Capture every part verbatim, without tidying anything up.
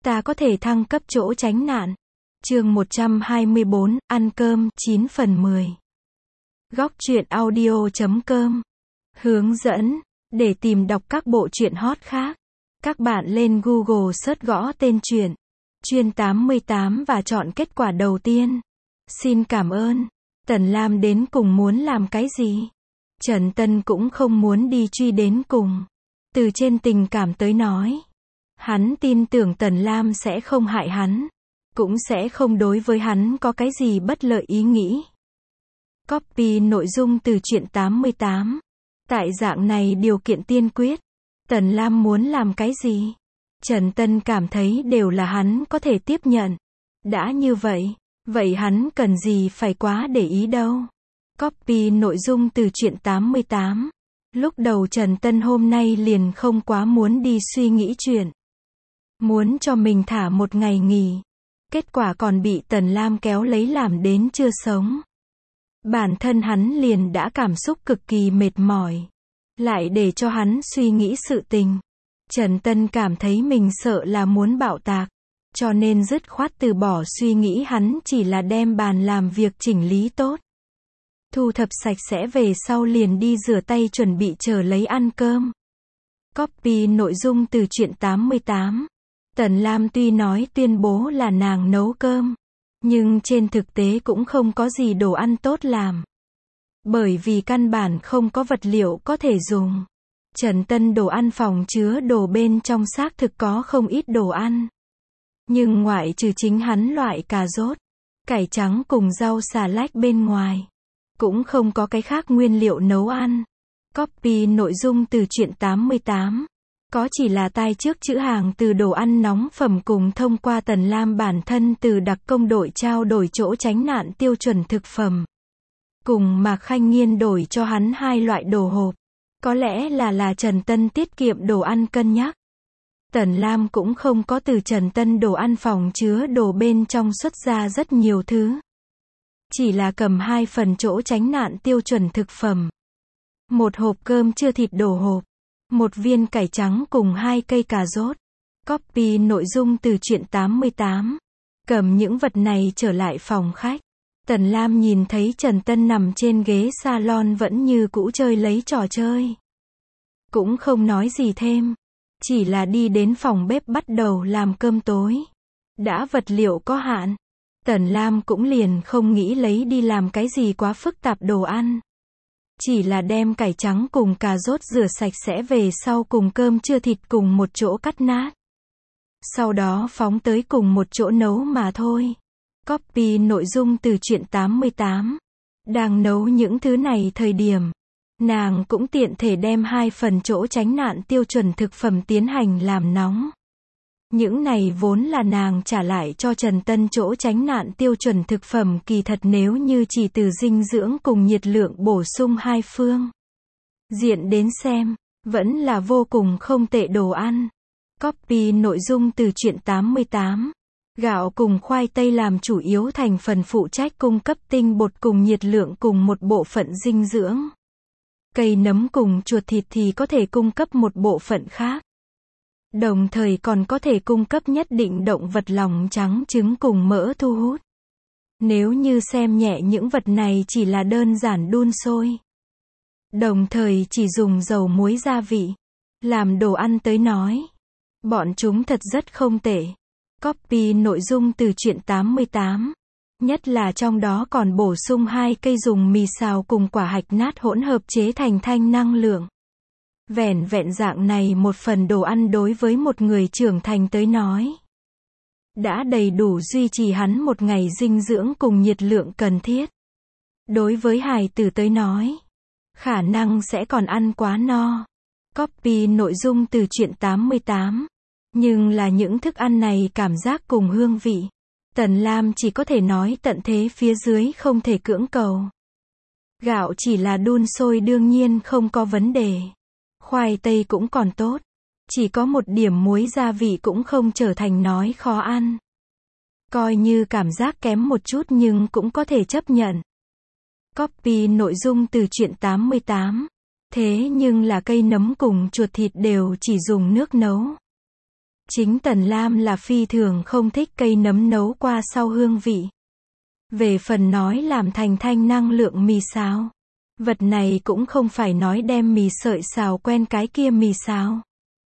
ta có thể thăng cấp chỗ tránh nạn. Chương một trăm hai mươi bốn, ăn cơm, chín phần mười. Góc truyện audio chấm com. Hướng dẫn. Để tìm đọc các bộ truyện hot khác, các bạn lên Google search gõ tên truyện Chuyên tám mươi tám và chọn kết quả đầu tiên. Xin cảm ơn. Tần Lam đến cùng muốn làm cái gì? Trần Tân cũng không muốn đi truy đến cùng. Từ trên tình cảm tới nói, hắn tin tưởng Tần Lam sẽ không hại hắn, cũng sẽ không đối với hắn có cái gì bất lợi ý nghĩ. Copy nội dung từ truyện tám mươi tám. Tại dạng này điều kiện tiên quyết, Tần Lam muốn làm cái gì, Trần Tân cảm thấy đều là hắn có thể tiếp nhận. Đã như vậy, vậy hắn cần gì phải quá để ý đâu. Copy nội dung từ truyện tám mươi tám. Lúc đầu Trần Tân hôm nay liền không quá muốn đi suy nghĩ chuyện, muốn cho mình thả một ngày nghỉ. Kết quả còn bị Tần Lam kéo lấy làm đến chưa sống. Bản thân hắn liền đã cảm xúc cực kỳ mệt mỏi, lại để cho hắn suy nghĩ sự tình. Trần Tân cảm thấy mình sợ là muốn bạo tạc, cho nên dứt khoát từ bỏ suy nghĩ, hắn chỉ là đem bàn làm việc chỉnh lý tốt, thu thập sạch sẽ về sau liền đi rửa tay chuẩn bị chờ lấy ăn cơm. Copy nội dung từ truyện tám mươi tám. Tần Lam tuy nói tuyên bố là nàng nấu cơm, nhưng trên thực tế cũng không có gì đồ ăn tốt làm. Bởi vì căn bản không có vật liệu có thể dùng. Trần Tân đồ ăn phòng chứa đồ bên trong xác thực có không ít đồ ăn. Nhưng ngoại trừ chính hắn loại cà rốt, cải trắng cùng rau xà lách bên ngoài, cũng không có cái khác nguyên liệu nấu ăn. Copy nội dung từ truyện tám mươi tám. Có chỉ là tai trước chữ hàng từ đồ ăn nóng phẩm cùng thông qua Tần Lam bản thân từ đặc công đội trao đổi chỗ tránh nạn tiêu chuẩn thực phẩm. Cùng Mạc Khanh Nghiên đổi cho hắn hai loại đồ hộp. Có lẽ là là Trần Tân tiết kiệm đồ ăn cân nhắc. Tần Lam cũng không có từ Trần Tân đồ ăn phòng chứa đồ bên trong xuất ra rất nhiều thứ. Chỉ là cầm hai phần chỗ tránh nạn tiêu chuẩn thực phẩm. Một hộp cơm chưa thịt đồ hộp. Một viên cải trắng cùng hai cây cà rốt. Copy nội dung từ truyện tám mươi tám. Cầm những vật này trở lại phòng khách. Tần Lam nhìn thấy Trần Tân nằm trên ghế salon vẫn như cũ chơi lấy trò chơi. Cũng không nói gì thêm. Chỉ là đi đến phòng bếp bắt đầu làm cơm tối. Đã vật liệu có hạn, Tần Lam cũng liền không nghĩ lấy đi làm cái gì quá phức tạp đồ ăn. Chỉ là đem cải trắng cùng cà rốt rửa sạch sẽ về sau cùng cơm chưa thịt cùng một chỗ cắt nát. Sau đó phóng tới cùng một chỗ nấu mà thôi. Copy nội dung từ truyện tám mươi tám. Đang nấu những thứ này thời điểm, nàng cũng tiện thể đem hai phần chỗ tránh nạn tiêu chuẩn thực phẩm tiến hành làm nóng. Những này vốn là nàng trả lại cho Trần Tân chỗ tránh nạn tiêu chuẩn thực phẩm, kỳ thật nếu như chỉ từ dinh dưỡng cùng nhiệt lượng bổ sung hai phương diện đến xem, vẫn là vô cùng không tệ đồ ăn. Copy nội dung từ truyện tám mươi tám. Gạo cùng khoai tây làm chủ yếu thành phần phụ trách cung cấp tinh bột cùng nhiệt lượng cùng một bộ phận dinh dưỡng. Cây nấm cùng chuột thịt thì có thể cung cấp một bộ phận khác. Đồng thời còn có thể cung cấp nhất định động vật lòng trắng trứng cùng mỡ thu hút. Nếu như xem nhẹ những vật này chỉ là đơn giản đun sôi, đồng thời chỉ dùng dầu muối gia vị, làm đồ ăn tới nói, bọn chúng thật rất không tệ. Copy nội dung từ truyện tám mươi tám. Nhất là trong đó còn bổ sung hai cây dùng mì xào cùng quả hạch nát hỗn hợp chế thành thanh năng lượng. Vẻn vẹn dạng này một phần đồ ăn đối với một người trưởng thành tới nói, đã đầy đủ duy trì hắn một ngày dinh dưỡng cùng nhiệt lượng cần thiết. Đối với hài tử tới nói, khả năng sẽ còn ăn quá no. Copy nội dung từ truyện tám mươi tám. Nhưng là những thức ăn này cảm giác cùng hương vị, Tần Lam chỉ có thể nói tận thế phía dưới không thể cưỡng cầu. Gạo chỉ là đun sôi đương nhiên không có vấn đề. Khoai tây cũng còn tốt. Chỉ có một điểm muối gia vị cũng không trở thành nói khó ăn. Coi như cảm giác kém một chút nhưng cũng có thể chấp nhận. Copy nội dung từ truyện tám mươi tám. Thế nhưng là cây nấm cùng chuột thịt đều chỉ dùng nước nấu. Chính Tần Lam là phi thường không thích cây nấm nấu qua sau hương vị. Về phần nói làm thành thanh năng lượng mì xào, vật này cũng không phải nói đem mì sợi xào quen cái kia mì xào,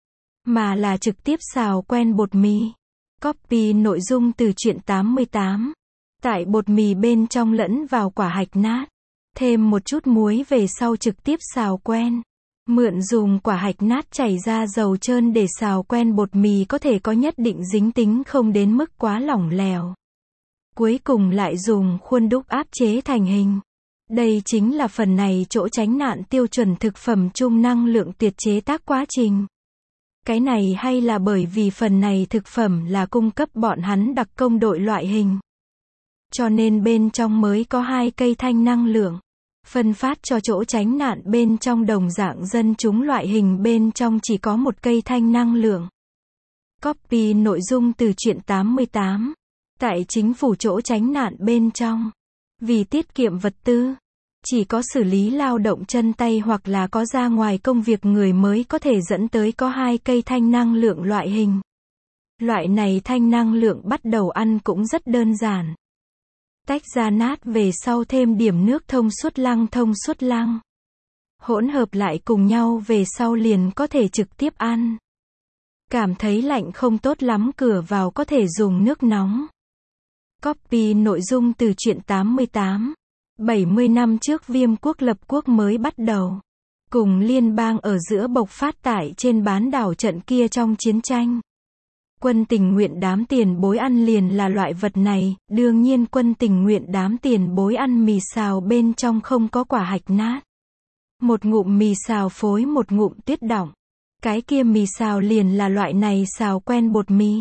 mà là trực tiếp xào quen bột mì. Copy nội dung từ truyện tám mươi tám. Tại bột mì bên trong lẫn vào quả hạch nát, thêm một chút muối về sau trực tiếp xào quen. Mượn dùng quả hạch nát chảy ra dầu trơn để xào quen bột mì có thể có nhất định dính tính không đến mức quá lỏng lẻo. Cuối cùng lại dùng khuôn đúc áp chế thành hình. Đây chính là phần này chỗ tránh nạn tiêu chuẩn thực phẩm chung năng lượng tiệt chế tác quá trình. Cái này hay là bởi vì phần này thực phẩm là cung cấp bọn hắn đặc công đội loại hình. Cho nên bên trong mới có hai cây thanh năng lượng. Phân phát cho chỗ tránh nạn bên trong đồng dạng dân chúng loại hình bên trong chỉ có một cây thanh năng lượng. Copy nội dung từ truyện tám mươi tám. Tại chính phủ chỗ tránh nạn bên trong, vì tiết kiệm vật tư, chỉ có xử lý lao động chân tay hoặc là có ra ngoài công việc người mới có thể dẫn tới có hai cây thanh năng lượng loại hình. Loại này thanh năng lượng bắt đầu ăn cũng rất đơn giản. Tách ra nát về sau thêm điểm nước thông suốt lăng thông suốt lăng. Hỗn hợp lại cùng nhau về sau liền có thể trực tiếp ăn. Cảm thấy lạnh không tốt lắm cửa vào có thể dùng nước nóng. Copy nội dung từ truyện tám mươi tám. bảy mươi năm trước Viêm quốc lập quốc mới bắt đầu. Cùng liên bang ở giữa bộc phát tại trên bán đảo trận kia trong chiến tranh. Quân tình nguyện đám tiền bối ăn liền là loại vật này, đương nhiên quân tình nguyện đám tiền bối ăn mì xào bên trong không có quả hạch nát. Một ngụm mì xào phối một ngụm tuyết đọng. Cái kia mì xào liền là loại này xào quen bột mì.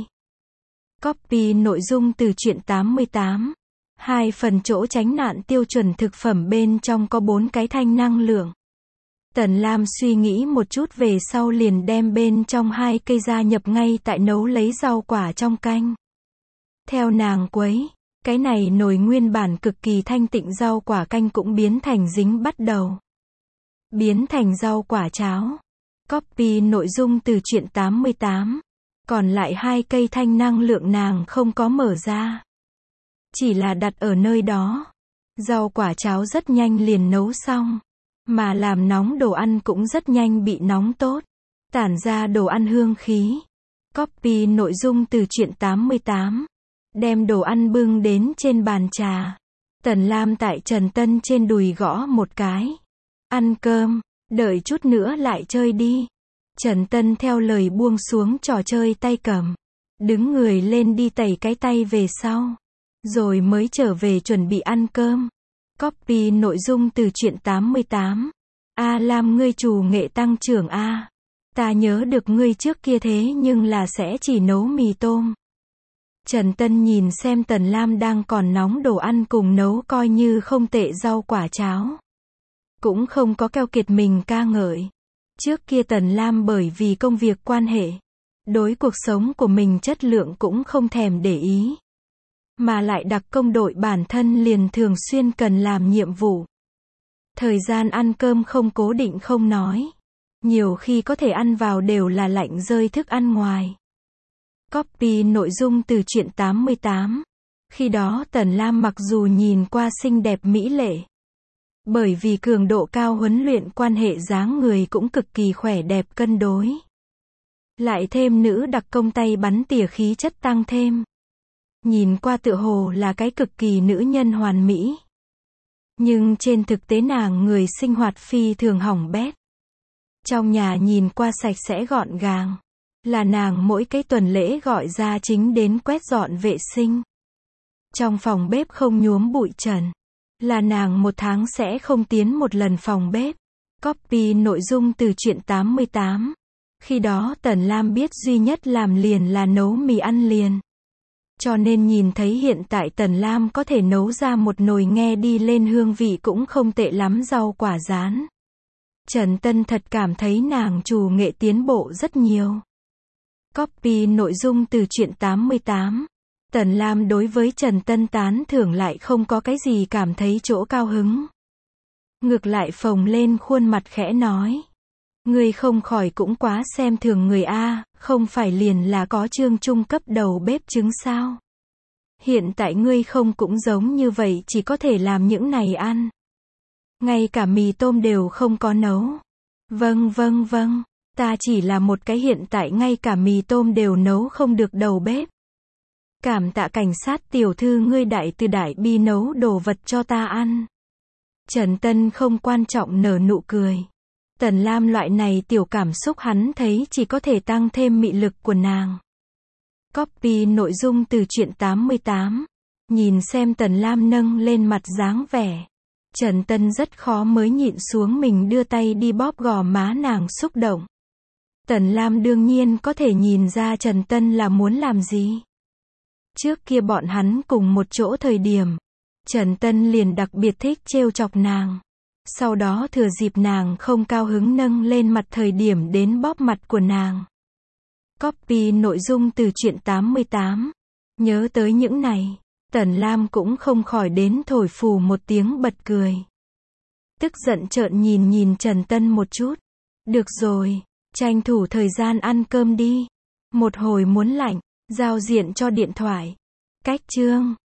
Copy nội dung từ truyện tám mươi tám. Hai phần chỗ tránh nạn tiêu chuẩn thực phẩm bên trong có bốn cái thanh năng lượng. Tần Lam suy nghĩ một chút về sau liền đem bên trong hai cây gia nhập ngay tại nấu lấy rau quả trong canh. Theo nàng quấy, cái này nồi nguyên bản cực kỳ thanh tịnh rau quả canh cũng biến thành dính bắt đầu. Biến thành rau quả cháo. Copy nội dung từ truyện tám mươi tám. Còn lại hai cây thanh năng lượng nàng không có mở ra. Chỉ là đặt ở nơi đó. Rau quả cháo rất nhanh liền nấu xong. Mà làm nóng đồ ăn cũng rất nhanh bị nóng tốt. Tản ra đồ ăn hương khí. Copy nội dung từ truyện tám mươi tám. Đem đồ ăn bưng đến trên bàn trà. Tần Lam tại Trần Tân trên đùi gõ một cái. Ăn cơm, đợi chút nữa lại chơi đi. Trần Tân theo lời buông xuống trò chơi tay cầm. Đứng người lên đi tẩy cái tay về sau. Rồi mới trở về chuẩn bị ăn cơm. Copy nội dung từ truyện tám mươi tám. A Lam ngươi chủ nghệ tăng trưởng A. Ta nhớ được ngươi trước kia thế nhưng là sẽ chỉ nấu mì tôm. Trần Tân nhìn xem Tần Lam đang còn nóng đồ ăn cùng nấu coi như không tệ rau quả cháo. Cũng không có keo kiệt mình ca ngợi. Trước kia Tần Lam bởi vì công việc quan hệ, đối cuộc sống của mình chất lượng cũng không thèm để ý. Mà lại đặc công đội bản thân liền thường xuyên cần làm nhiệm vụ. Thời gian ăn cơm không cố định không nói. Nhiều khi có thể ăn vào đều là lạnh rơi thức ăn ngoài. Copy nội dung từ truyện tám mươi tám. Khi đó Tần Lam mặc dù nhìn qua xinh đẹp mỹ lệ. Bởi vì cường độ cao huấn luyện quan hệ dáng người cũng cực kỳ khỏe đẹp cân đối. Lại thêm nữ đặc công tay bắn tỉa khí chất tăng thêm. Nhìn qua tựa hồ là cái cực kỳ nữ nhân hoàn mỹ. Nhưng trên thực tế nàng người sinh hoạt phi thường hỏng bét. Trong nhà nhìn qua sạch sẽ gọn gàng. Là nàng mỗi cái tuần lễ gọi ra chính đến quét dọn vệ sinh. Trong phòng bếp không nhuốm bụi trần. Là nàng một tháng sẽ không tiến một lần phòng bếp. Copy nội dung từ truyện tám mươi tám. Khi đó Tần Lam biết duy nhất làm liền là nấu mì ăn liền. Cho nên nhìn thấy hiện tại Tần Lam có thể nấu ra một nồi nghe đi lên hương vị cũng không tệ lắm rau quả rán. Trần Tân thật cảm thấy nàng chủ nghệ tiến bộ rất nhiều. Copy nội dung từ truyện tám mươi tám. Tần Lam đối với Trần Tân tán thưởng lại không có cái gì cảm thấy chỗ cao hứng. Ngược lại phồng lên khuôn mặt khẽ nói. Ngươi không khỏi cũng quá xem thường người a, không phải liền là có chương trung cấp đầu bếp chứng sao? Hiện tại ngươi không cũng giống như vậy chỉ có thể làm những này ăn. Ngay cả mì tôm đều không có nấu. Vâng vâng vâng, ta chỉ là một cái hiện tại ngay cả mì tôm đều nấu không được đầu bếp. Cảm tạ cảnh sát tiểu thư ngươi đại từ đại bi nấu đồ vật cho ta ăn. Trần Tân không quan trọng nở nụ cười. Tần Lam loại này tiểu cảm xúc hắn thấy chỉ có thể tăng thêm mị lực của nàng. Copy nội dung từ truyện tám mươi tám. Nhìn xem Tần Lam nâng lên mặt dáng vẻ. Trần Tân rất khó mới nhịn xuống mình đưa tay đi bóp gò má nàng xúc động. Tần Lam đương nhiên có thể nhìn ra Trần Tân là muốn làm gì. Trước kia bọn hắn cùng một chỗ thời điểm, Trần Tân liền đặc biệt thích trêu chọc nàng. Sau đó thừa dịp nàng không cao hứng nâng lên mặt thời điểm đến bóp mặt của nàng. Copy nội dung từ truyện tám mươi tám. Nhớ tới những này, Tần Lam cũng không khỏi đến thổi phù một tiếng bật cười. Tức giận trợn nhìn nhìn Trần Tân một chút. Được rồi, tranh thủ thời gian ăn cơm đi. Một hồi muốn lạnh, giao diện cho điện thoại. Cách chương